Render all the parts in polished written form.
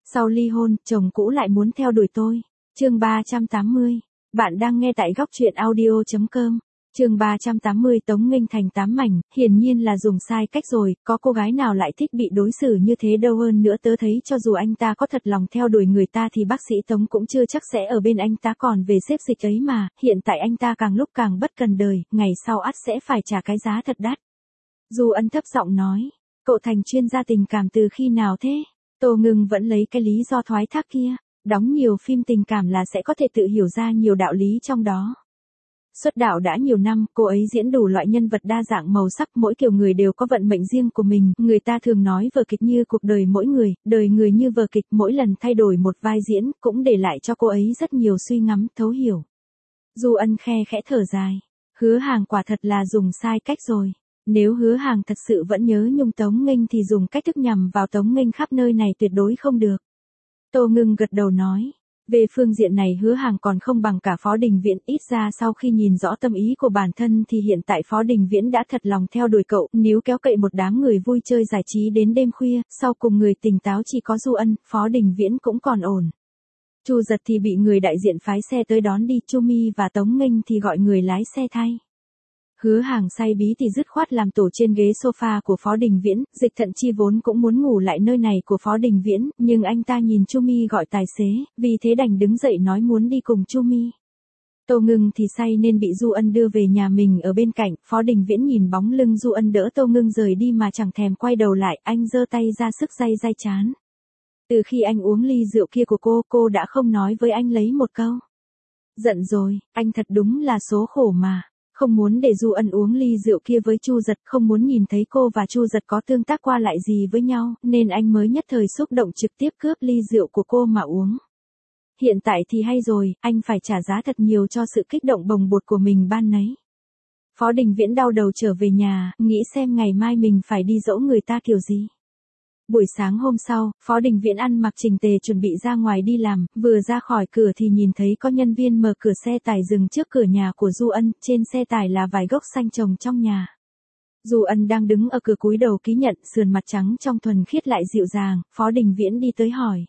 Sau ly hôn, chồng cũ lại muốn theo đuổi tôi. Chương 380. Bạn đang nghe tại góc truyện audio.com. Chương 380 Tống Nghênh thành 8 mảnh, hiển nhiên là dùng sai cách rồi, có cô gái nào lại thích bị đối xử như thế đâu. Hơn nữa tớ thấy cho dù anh ta có thật lòng theo đuổi người ta thì bác sĩ Tống cũng chưa chắc sẽ ở bên anh ta, còn về xếp dịch ấy mà, hiện tại anh ta càng lúc càng bất cần đời, ngày sau ắt sẽ phải trả cái giá thật đắt. Du Ân thấp giọng nói, cậu thành chuyên gia tình cảm từ khi nào thế? Tô Ngưng vẫn lấy cái lý do thoái thác kia, đóng nhiều phim tình cảm là sẽ có thể tự hiểu ra nhiều đạo lý trong đó. Xuất đạo đã nhiều năm, cô ấy diễn đủ loại nhân vật đa dạng màu sắc, mỗi kiểu người đều có vận mệnh riêng của mình, người ta thường nói vở kịch như cuộc đời mỗi người, đời người như vở kịch, mỗi lần thay đổi một vai diễn, cũng để lại cho cô ấy rất nhiều suy ngẫm, thấu hiểu. Du Ân khe khẽ thở dài, Hứa Hàng quả thật là dùng sai cách rồi. Nếu Hứa Hàng thật sự vẫn nhớ nhung Tống Nghênh thì dùng cách thức nhằm vào Tống Nghênh khắp nơi này tuyệt đối không được. Tô Ngưng gật đầu nói, về phương diện này Hứa Hàng còn không bằng cả Phó Đình Viễn, ít ra sau khi nhìn rõ tâm ý của bản thân thì hiện tại Phó Đình Viễn đã thật lòng theo đuổi cậu, níu kéo cậy một đám người vui chơi giải trí đến đêm khuya, sau cùng người tỉnh táo chỉ có Du Ân, Phó Đình Viễn cũng còn ổn. Chu Giật thì bị người đại diện phái xe tới đón đi, Chu Mi và Tống Nghênh thì gọi người lái xe thay. Hứa Hàng say bí thì dứt khoát làm tổ trên ghế sofa của Phó Đình Viễn, Dịch Thận Chi vốn cũng muốn ngủ lại nơi này của Phó Đình Viễn, nhưng anh ta nhìn Chu Mi gọi tài xế, vì thế đành đứng dậy nói muốn đi cùng Chu Mi. Tô Ngưng thì say nên bị Du Ân đưa về nhà mình ở bên cạnh, Phó Đình Viễn nhìn bóng lưng Du Ân đỡ Tô Ngưng rời đi mà chẳng thèm quay đầu lại, anh giơ tay ra sức day day chán. Từ khi anh uống ly rượu kia của cô đã không nói với anh lấy một câu. Giận rồi, anh thật đúng là số khổ mà. Không muốn để Du Ân uống ly rượu kia với Chu Giật, không muốn nhìn thấy cô và Chu Giật có tương tác qua lại gì với nhau, nên anh mới nhất thời xúc động trực tiếp cướp ly rượu của cô mà uống. Hiện tại thì hay rồi, anh phải trả giá thật nhiều cho sự kích động bồng bột của mình ban nấy. Phó Đình Viễn đau đầu trở về nhà, nghĩ xem ngày mai mình phải đi dỗ người ta kiểu gì. Buổi sáng hôm sau, Phó Đình Viễn ăn mặc chỉnh tề chuẩn bị ra ngoài đi làm, vừa ra khỏi cửa thì nhìn thấy có nhân viên mở cửa xe tải dừng trước cửa nhà của Du Ân, trên xe tải là vài gốc xanh trồng trong nhà. Du Ân đang đứng ở cửa cúi đầu ký nhận, sườn mặt trắng trong thuần khiết lại dịu dàng, Phó Đình Viễn đi tới hỏi.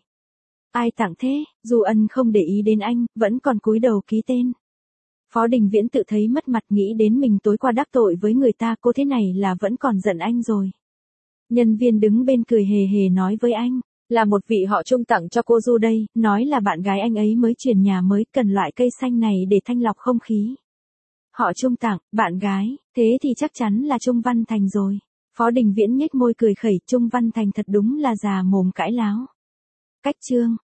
Ai tặng thế? Du Ân không để ý đến anh, vẫn còn cúi đầu ký tên. Phó Đình Viễn tự thấy mất mặt, nghĩ đến mình tối qua đắc tội với người ta, cô thế này là vẫn còn giận anh rồi. Nhân viên đứng bên cười hề hề nói với anh, là một vị họ Trung tặng cho cô Du đây, nói là bạn gái anh ấy mới chuyển nhà mới, cần loại cây xanh này để thanh lọc không khí. Họ Trung tặng, bạn gái, thế thì chắc chắn là Trung Văn Thành rồi. Phó Đình Viễn nhếch môi cười khẩy, Trung Văn Thành thật đúng là già mồm cãi láo. Cách chương.